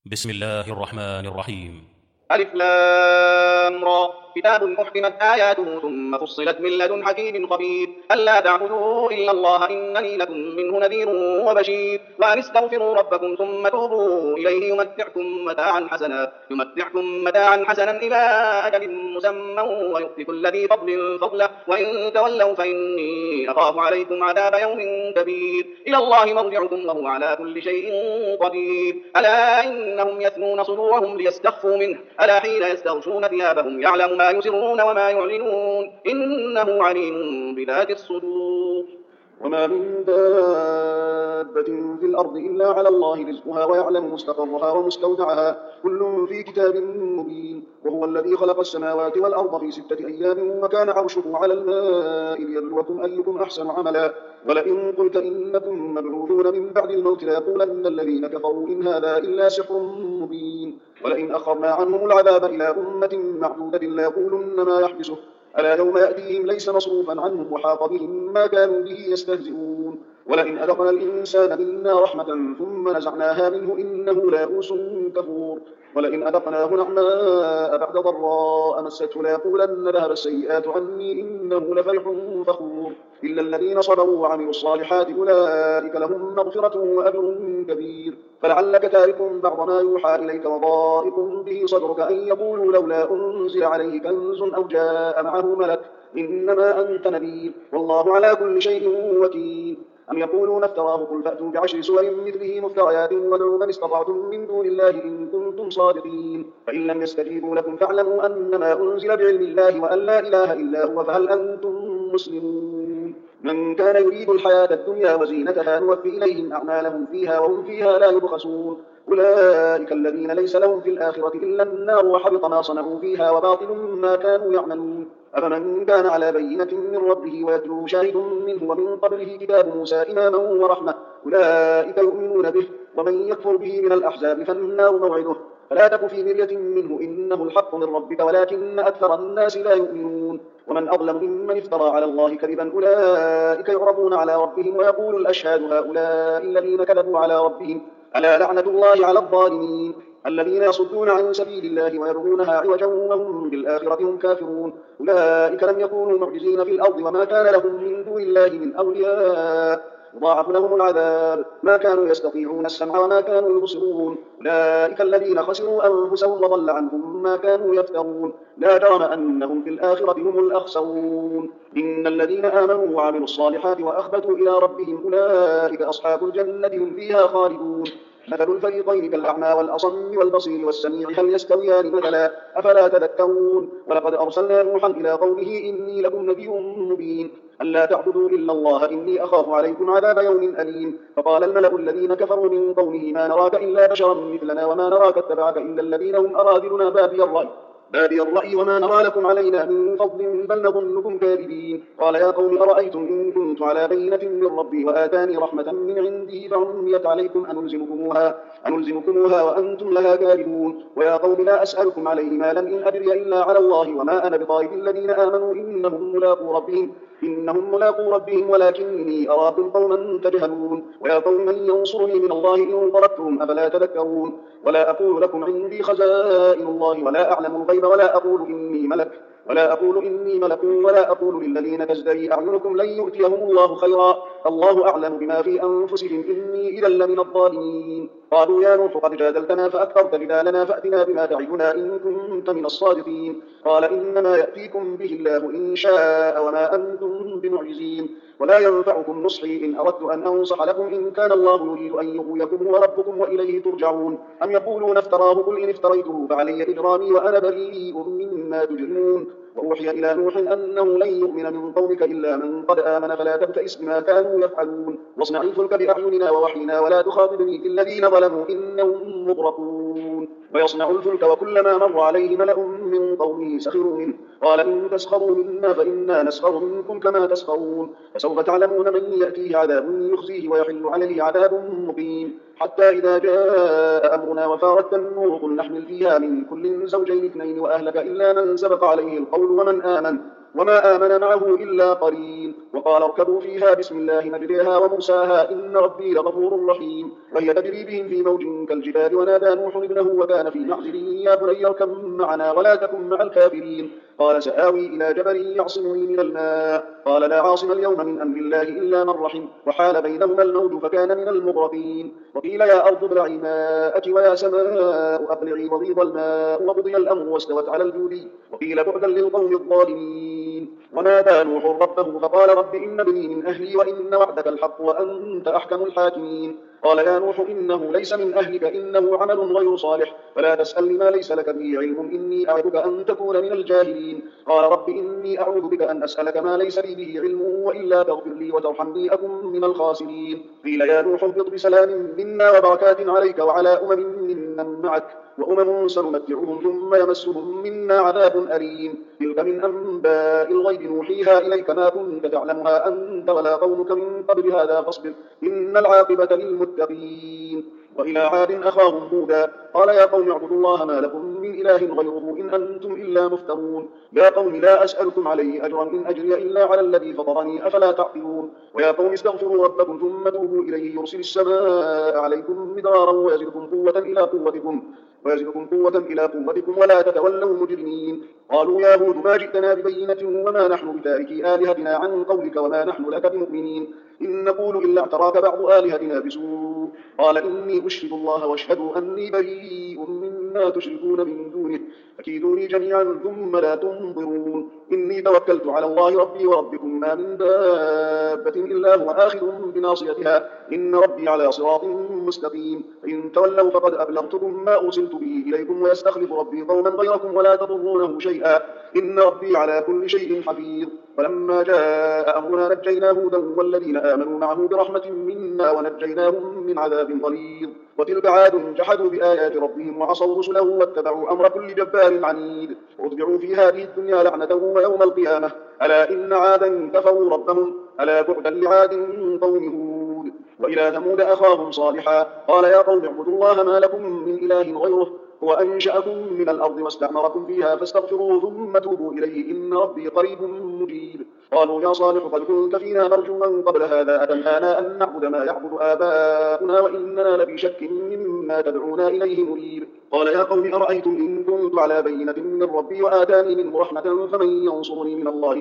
بسم الله الرحمن الرحيم. ألف لام را كتاب أحكمت آياته ثم فصلت من لدن حكيم خبير ألا تعبدوا إلا الله إنني لكم منه نذير وبشير وأن استغفروا ربكم ثم توبوا إليه يمتعكم متاعا حسنا إلى أجل مسمى ويؤتي كل ذي فضل فضله وإن تولوا فإني أخاف عليكم عذاب يوم كبير إلى الله مرجعكم وهو على كل شيء قدير ألا إنهم يثنون صدورهم ليستخفوا منه ألا حين يستغشون ثيابهم يعلم ما يسرون وما يعلنون إنه عليم بذات الصدور. وما من دابة في الأرض إلا على الله رزقها ويعلم مستقرها ومستودعها كل في كتاب مبين. وهو الذي خلق السماوات والأرض في 6 أيام وكان عرشه على الماء ليبلوكم أيكم أحسن عملا. ولئن قلت إنكم مبعوثون من بعد الموت ليقولن الذين كفروا إن هذا إلا سحر مبين. ولئن أخرنا عنهم العذاب إلى أمة معدودة ليقولن ما يحبسه ألا يوم يأتيهم ليس مصروفا عنهم وحاق بهم ما كانوا به يستهزئون. ولئن أذقنا الإنسان منا رحمة ثم نزعناها منه إنه ليئوس كفور. ولئن أذقناه نعماء بعد ضراء مسته ليقولن ذهب السيئات عني إنه لفرح فخور. إلا الذين صبروا وعملوا الصالحات أولئك لهم مغفرة وأجر كبير. فلعلك تارك بعض ما يوحى إليك وضائق به صدرك أن يقولوا لولا أنزل عليه كنز أو جاء معه ملك إنما أنت نذير والله على كل شيء وكيل. أم يقولون افتراه قل فأتوا ب10 سور مثله مفتريات وادعوا من استطعتم من دون الله إن كنتم صادقين. فإن لم يستجيبوا لكم فاعلموا أنما أنزل بعلم الله وأن لا إله إلا هو فهل أنتم مسلمون. من كان يريد الحياة الدنيا وزينتها نوفي إليهم أعمالهم فيها وهم فيها لا يبخسون. أولئك الذين ليس لهم في الآخرة إلا النار وحبط ما صنعوا فيها وباطل ما كانوا يعملون. أفمن كان على بينة من ربه ويتلوه شاهد منه ومن قبله كتاب موسى إماما ورحمة أولئك يؤمنون به ومن يكفر به من الأحزاب فالنار موعده. فلا تك في مرية منه إنه الحق من ربك ولكن أكثر الناس لا يؤمنون. ومن أظلم ممن افترى على الله كذبا أولئك يعرضون على ربهم ويقول الأشهاد هؤلاء الذين كذبوا على ربهم ألا لعنة الله على الظالمين. الذين يصدون عن سبيل الله ويبغونها عوجا وهم بالآخرة هم كافرون. أولئك لم يكونوا معجزين في الأرض وما كان لهم من دون الله من أولياء يضاعف لهم العذاب ما كانوا يستطيعون السمع وما كانوا يبصرون. أولئك الذين خسروا أنفسهم وضل عنهم ما كانوا يفترون. لا جرم أنهم في الآخرة هم الأخسرون. إن الذين آمنوا وعملوا الصالحات وأخبتوا إلى ربهم أولئك أصحاب الجنة هم فيها خالدون. مثل الفريقين كالأعمى والأصم والبصير والسميع هل يستويان مثلا أفلا تذكرون. ولقد أرسلنا نوحا إلى قومه إني لكم نذير مبين ألا تعبدوا إلا الله إني أخاف عليكم عذاب يوم أليم. فقال الملأ الذين كفروا من قومه ما نراك إلا بشرا مثلنا وما نراك اتبعك إلا الذين هم أراذلنا بادي الرأي وما نرى لكم علينا من فضل بل نظنكم كاذبين. قال يا قوم أرأيتم إن كنت على بينة من ربي وآتاني رحمة من عنده فعميت عليكم أنلزمكموها وأنتم لها كارهون. ويا قوم لا أسألكم عليه مالا إن أدري إلا على الله وما أنا بطارد الذين آمنوا إنهم ملاقو ربهم ولكني أراكم قوما تجهلون. ويا قوم من ينصرني من الله إن طردتهم أفلا تذكرون. ولا أقول لكم عندي خزائن الله ولا أعلم الغيب ولا أقول إني ملك ولا أقول للذين تزدري أعينكم لن يؤتيهم الله خيرا الله أعلم بما في أنفسهم إني إذا لمن الظالمين. قالوا يا نوح قد جادلتنا فأكثرت جدالنا فأتنا بما تعدنا إن كنت من الصادقين. قال إنما يأتيكم به الله إن شاء وما أنتم بمعجزين. ولا ينفعكم نصحي إن أردت أن أنصح لكم إن كان الله يريد أن يغويكم وربكم وإليه ترجعون. أم يقولون افتراه قل إن افتريته فعلي إجرامي وأنا بريء مما تجرمون. وأوحي إلى نوح أنه لن يؤمن من قومك إلا من قد آمن فلا تبتئس بما كانوا يفعلون. واصنع الفلك بأعيننا ووحينا ولا تخاطبني في الذين ظلموا إنهم مغرقون. ويصنع الفلك وكلما مر عليه ملأ من قومه سخروا منه قال إن تسخروا منا فإنا نسخر منكم كما تسخرون. فسوف تعلمون من يأتيه عذاب يخزيه ويحل عليه عذاب مقيم. حتى إذا جاء أمرنا وفارت النور قل نحمل فيها من كل زوجين 2 وأهلك إلا من سبق عليه القول ومن آمن وما آمن معه إلا قليل. وقال اركبوا فيها بسم الله مجريها ومرساها إن ربي لغفور رحيم. وهي تجري بهم في موج كالجبال ونادى نوح ابنه وكان في معزل يا بني اركب معنا ولا تكن مع الكافرين. قال سآوي إلى جبل يعصمني من الماء. قال لا عاصم اليوم من أمر الله إلا من رحم وحال بينهما الموج فكان من المغرقين. وقيل يا أرض ابلعي ماءك ويا سماء أقلعي وغيض الماء وقضي الأمر واستوت على الجود. وقيل بعدا للقوم الظالمين. ونادى نوح ربه فقال رب إن ابني من أهلي وإن وعدك الحق وأنت أحكم الحاكمين. قال يا نوح إنه ليس من أهلك إنه عمل غير صالح فلا تسألني ما ليس لك به علم إني أعظك أن تكون من الجاهلين. قال رب إني أعوذ بك أن أسألك ما ليس لي به علم وإلا تغفر لي وترحمني أكن من الخاسرين. قيل يا نوح اهبط بسلام منا وبركات عليك وعلى أمم ممن معك وأمم سنمتعهم ثم يمسهم منا عذاب أليم. تلك من أنباء الغيب نوحيها إليك ما كنت تعلمها أنت ولا قومك من قبل هذا فاصبر إن العاقبة للمتقين. وإلى عاد أخاهم هودا قال يا قوم اعبدوا الله ما لكم من إله غيره إن أنتم إلا مفترون. يا قوم لا أسألكم عليه أجرا إن أجري إلا على الذي فطرني أفلا تعقلون. ويا قوم استغفروا ربكم ثم توبوا إليه يرسل السماء عليكم مدرارا ويزدكم قوة إلى قوتكم ولا تتولوا مجرمين. قالوا يا هود ما جئتنا ببينة وما نحن بتاركي آلهتنا عن قولك وما نحن لك بمؤمنين إن نقول إلا اعتراك بعض آلهتنا بسوء. قال إني أشهد الله واشهدوا أني بريء مما تشركون من دونه فكيدوني جميعا ثم لا تنظرون. إني توكلت على الله ربي وربكم ما من دابة إلا هو آخذ بناصيتها إن ربي على صراط مستقيم. فإن تولوا فقد أبلغتكم ما أرسلت به إليكم ويستخلف ربي قوما غيركم ولا تضرونه شيئا إن ربي على كل شيء حفيظ. فلما جاء أمرنا نجينا هودا والذين آمنوا معه برحمة منا ونجيناهم من عذاب غليظ. وتلك عاد جحدوا بآيات ربهم وعصوا رسله واتبعوا أمر كل جبار عنيد واتبعوا في هذه الدنيا لعنة ويوم القيامة ألا إن عادا كفروا ربهم ألا بعدا لعاد قوم هود. وإلى ثمود أخاهم صالحا قال يا قوم اعبدوا الله ما لكم من إله غيره هو أنشأكم من الأرض واستعمركم فيها فاستغفروه ثم توبوا إليه إن ربي قريب مجيب. قالوا يا صالح قد كنت فينا مرجوا قبل هذا أتنهانا أن نعبد ما يعبد آباؤنا وإننا لفي شك مما تدعونا إليه مريب. قال يا قوم أرأيتم إن كنت على بينة من ربي وآتاني منه رحمة فمن ينصرني من الله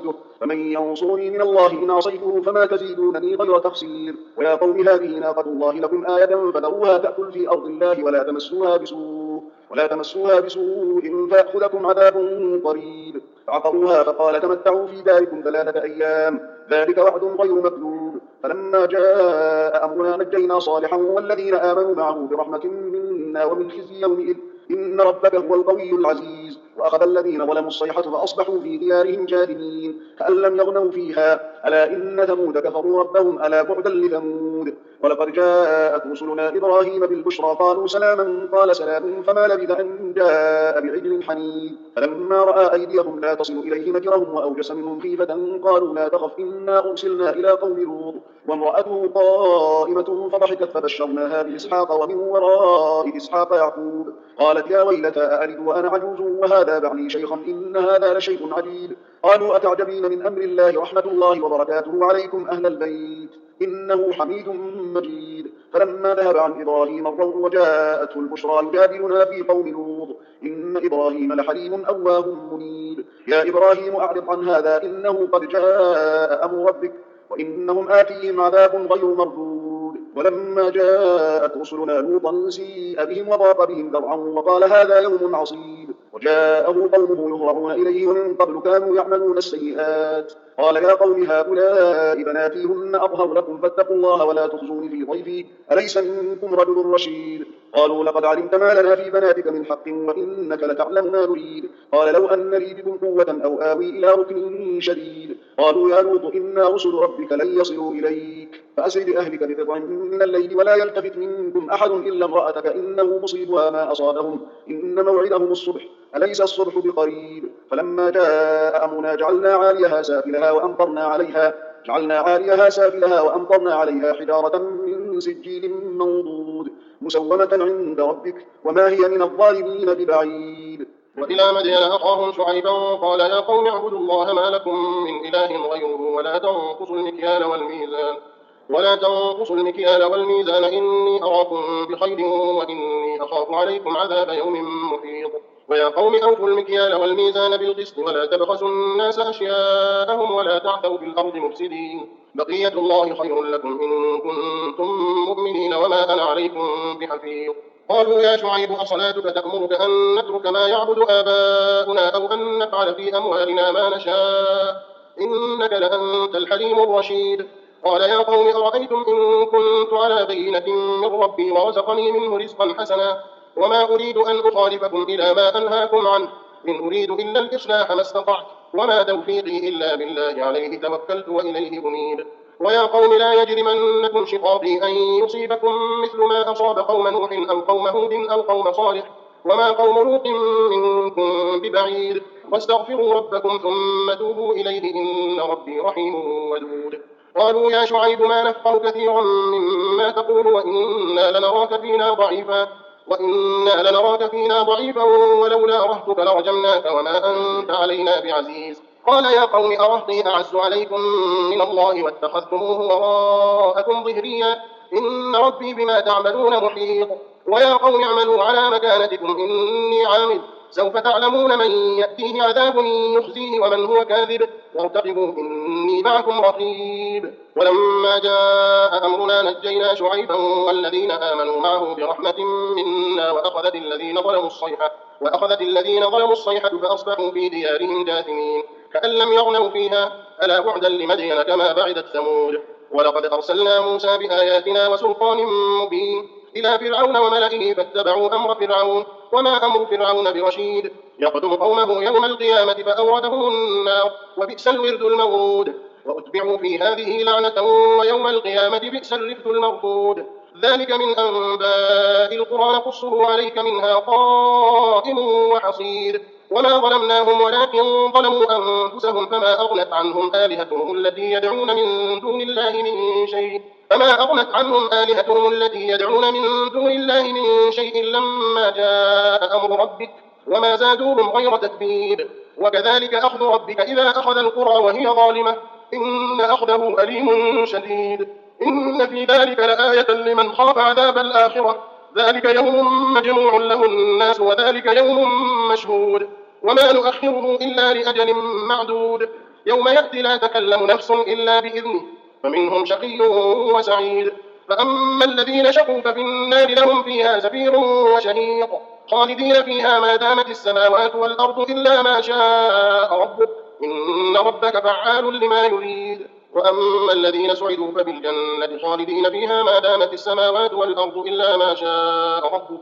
إن عصيته فما تزيدونني غير تخسير. ويا قوم هذه ناقة الله لكم آية فذروها تأكل في أرض الله ولا تمسوها بسوء فيأخذكم عذاب قريب. فعقروها فقال تمتعوا في داركم 3 أيام ذلك وعد غير مكذوب. فلما جاء أمرنا نجينا صالحا والذين آمنوا معه برحمة منا ومن خزي يومئذ إن ربك هو القوي العزيز. وأخذ الذين ظلموا الصيحة فأصبحوا في ديارهم جاثمين كأن لم يغنوا فيها ألا إن ثمود كفروا ربهم ألا بعدا لثمود. ولقد جاءت رسلنا إبراهيم بالبشرى قالوا سلاما قال سلام فما لبث أن جاء بعجل حنيذ. فلما رأى أيديهم لا تصل إليه نكرهم وأوجس منهم خيفة قالوا لا تخف إنا أرسلنا إلى قوم لوط وامرأته قائمة فضحكت فبشرناها بإسحاق ومن وراء إسحاق يعقوب. قالت يا ويلتى أألد وأنا عجوز وهذا بعلي شيخا إن هذا لشيء عجيب. قالوا أتعجبين من أمر الله رحمة الله وبركاته عليكم أهل البيت إنه حميد مجيد. فلما ذهب عن إبراهيم الروع وجاءته البشرى يجادلنا في قوم لوط إن إبراهيم لحليم أواه منيب. يا إبراهيم أعرض عن هذا إنه قد جاء أمر ربك وإنهم آتيهم عذاب غير مردود. ولما جاءت رسلنا لوطا سيء بهم وضاق بهم ذرعا وقال هذا يوم عصيب. وجاءه قومه يهرعون إليه ومن قبل كانوا يعملون السيئات. قال يا قوم هؤلاء بناتي هن أطهر لكم فاتقوا الله ولا تخزوني في ضيفي أليس منكم رجل رشيد. قالوا لقد علمت ما لنا في بناتك من حق وإنك لتعلم ما نريد. قال لو أن لي بكم قوة أو آوي إلى ركن شديد. قالوا يا لوط إنا رسل ربك لن يصلوا إليك فأسر بأهلك بقطع من الليل ولا يلتفت منكم أحد إلا امرأتك إنه مصيبها ما أصابهم إن موعدهم الصبح أليس الصبح بقريب. فلما جاء أمرنا جعلنا عاليها سافلها وأمطرنا عليها حجارة من سجيل منضود مسومة عند ربك وما هي من الظالمين ببعيد. وإلى مدين أخاهم شعيبا قال يا قوم اعبدوا الله ما لكم من إله غيره ولا تنقصوا المكيال والميزان إني أراكم بخير وإني أخاف عليكم عذاب يوم محيط. ويا قوم أوفوا المكيال والميزان بالقسط ولا تبخسوا الناس أشياءهم ولا تعثوا في الأرض مفسدين. بقية الله خير لكم إن كنتم مؤمنين وما أنا عليكم بحفيظ. قالوا يا شعيب أصلاتك تأمرك أن نترك ما يعبد آباؤنا أو أن نفعل في أموالنا ما نشاء إنك لأنت الحليم الرشيد. قال يا قوم أرأيتم إن كنت على بينة من ربي ورزقني منه رزقا حسنا وما أريد أن أخالفكم إلى ما أنهاكم عنه إن أريد إلا الإصلاح ما استطعت وما توفيقي إلا بالله عليه توكلت وإليه أنيب. ويا قوم لا يجرمنكم شقاقي أن يصيبكم مثل ما أصاب قوم نوح أو قوم هود أو قوم صالح وما قوم لوط منكم ببعيد واستغفروا ربكم ثم توبوا إليه إن ربي رحيم ودود. قالوا يا شعيب ما نفقه كثيرا مما تقول وإنا لنراك فينا ضعيفا ولولا رهتك لرجمناك وما أنت علينا بعزيز. قال يا قوم أرهطي أعز عليكم من الله واتخذتموه وراءكم ظهريا إن ربي بما تعملون محيط. ويا قوم اعملوا على مكانتكم إني عامل سوف تعلمون من يأتيه عذاب يخزيه ومن هو كاذب وارتقبوا إني معكم رقيب. ولما جاء أمرنا نجينا شعيبا والذين آمنوا معه برحمة منا وأخذت الذين ظلموا الصيحة فأصبحوا في ديارهم جاثمين كأن لم يغنوا فيها ألا بعدا لمدين كما بعدت ثمود. ولقد أرسلنا موسى بآياتنا وسلطان مبين إلى فرعون وملئه فاتبعوا أمر فرعون وما أمر فرعون برشيد يقدم قومه يوم القيامة فأوردهم النار وبئس الورد المورود وأتبعوا في هذه لعنة ويوم القيامة بئس الرفد المرفود. ذلك من أنباء القرى نقصه عليك منها قائم وحصيد. وما ظلمناهم ولكن ظلموا أنفسهم فما أغنت عنهم آلهتهم التي يدعون من دون الله من شيء لما جاء أمر ربك وما زادوهم غير تتبيب. وكذلك أخذ ربك إذا أخذ القرى وهي ظالمة إن أخذه أليم شديد. إن في ذلك لآية لمن خاف عذاب الآخرة ذلك يوم مجموع له الناس وذلك يوم مشهود وما نؤخره إلا لأجل معدود. يوم يأتي لا تكلم نفس إلا بإذنه فمنهم شقي وسعيد. فأما الذين شقوا ففي النار لهم فيها زفير وشهيق خالدين فيها ما دامت السماوات والأرض إلا ما شاء ربك إن ربك فعال لما يريد. وأما الذين سعدوا فبالجنة خالدين فيها ما دامت السماوات والأرض إلا ما شاء ربك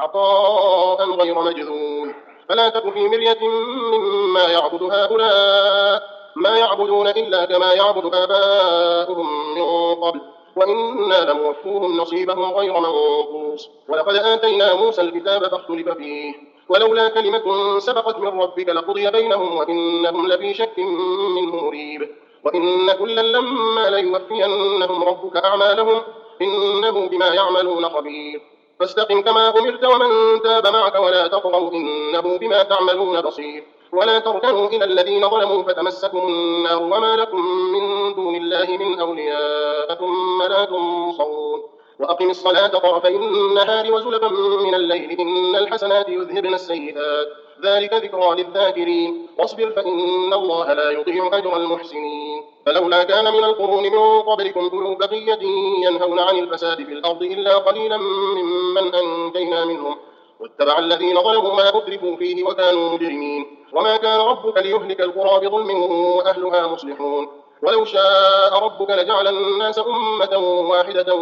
عطاء غير مجذول. فلا تك في مرية مما يعبد هؤلاء ما يعبدون إلا كما يعبد آباؤهم من قبل وإنا لموفوهم نصيبهم غير منقوص. ولقد آتينا موسى الكتاب فاختلف فيه ولولا كلمة سبقت من ربك لقضي بينهم وإنهم لفي شك منه مريب. وإن كلا لما ليوفينهم ربك أعمالهم إنه بما يعملون خبير. فاستقم كما أمرت ومن تاب معك ولا تطغوا إنه بما تعملون بصير. ولا تركنوا إلى الذين ظلموا فتمسكم النار وما لكم من دون الله من أولياء ثم لا تنصرون. وأقم الصلاة طرفي النهار وزلفا من الليل إن الحسنات يذهبن السيئات ذلك ذكرى للذاكرين. واصبر فإن الله لا يضيع أجر المحسنين. فلولا كان من القرون من قبلكم أولو بقية ينهون عن الفساد في الأرض إلا قليلا ممن أنجينا منهم واتبع الذين ظلموا ما أترفوا فيه وكانوا مجرمين. وما كان ربك ليهلك القرى بظلم وأهلها مصلحون. ولو شاء ربك لجعل الناس أمة واحدة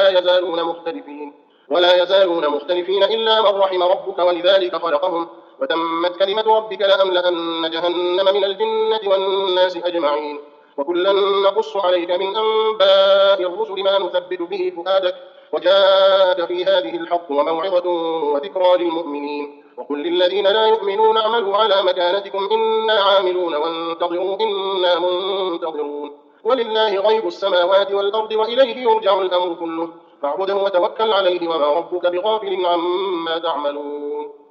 ولا يزالون مختلفين إلا من رحم ربك ولذلك خلقهم وتمت كلمة ربك لأملأن جهنم من الجنة والناس أجمعين. وكلا نقص عليك من أنباء الرسل ما نثبت به فؤادك وجاءك في هذه الحق وموعظة وذكرى للمؤمنين. وقل للذين لا يؤمنون اعملوا على مكانتكم إنا عاملون وانتظروا إنا منتظرون. ولله غيب السماوات والأرض وإليه يرجع الأمر كله فاعبده وتوكل عليه وما ربك بغافل عما تعملون.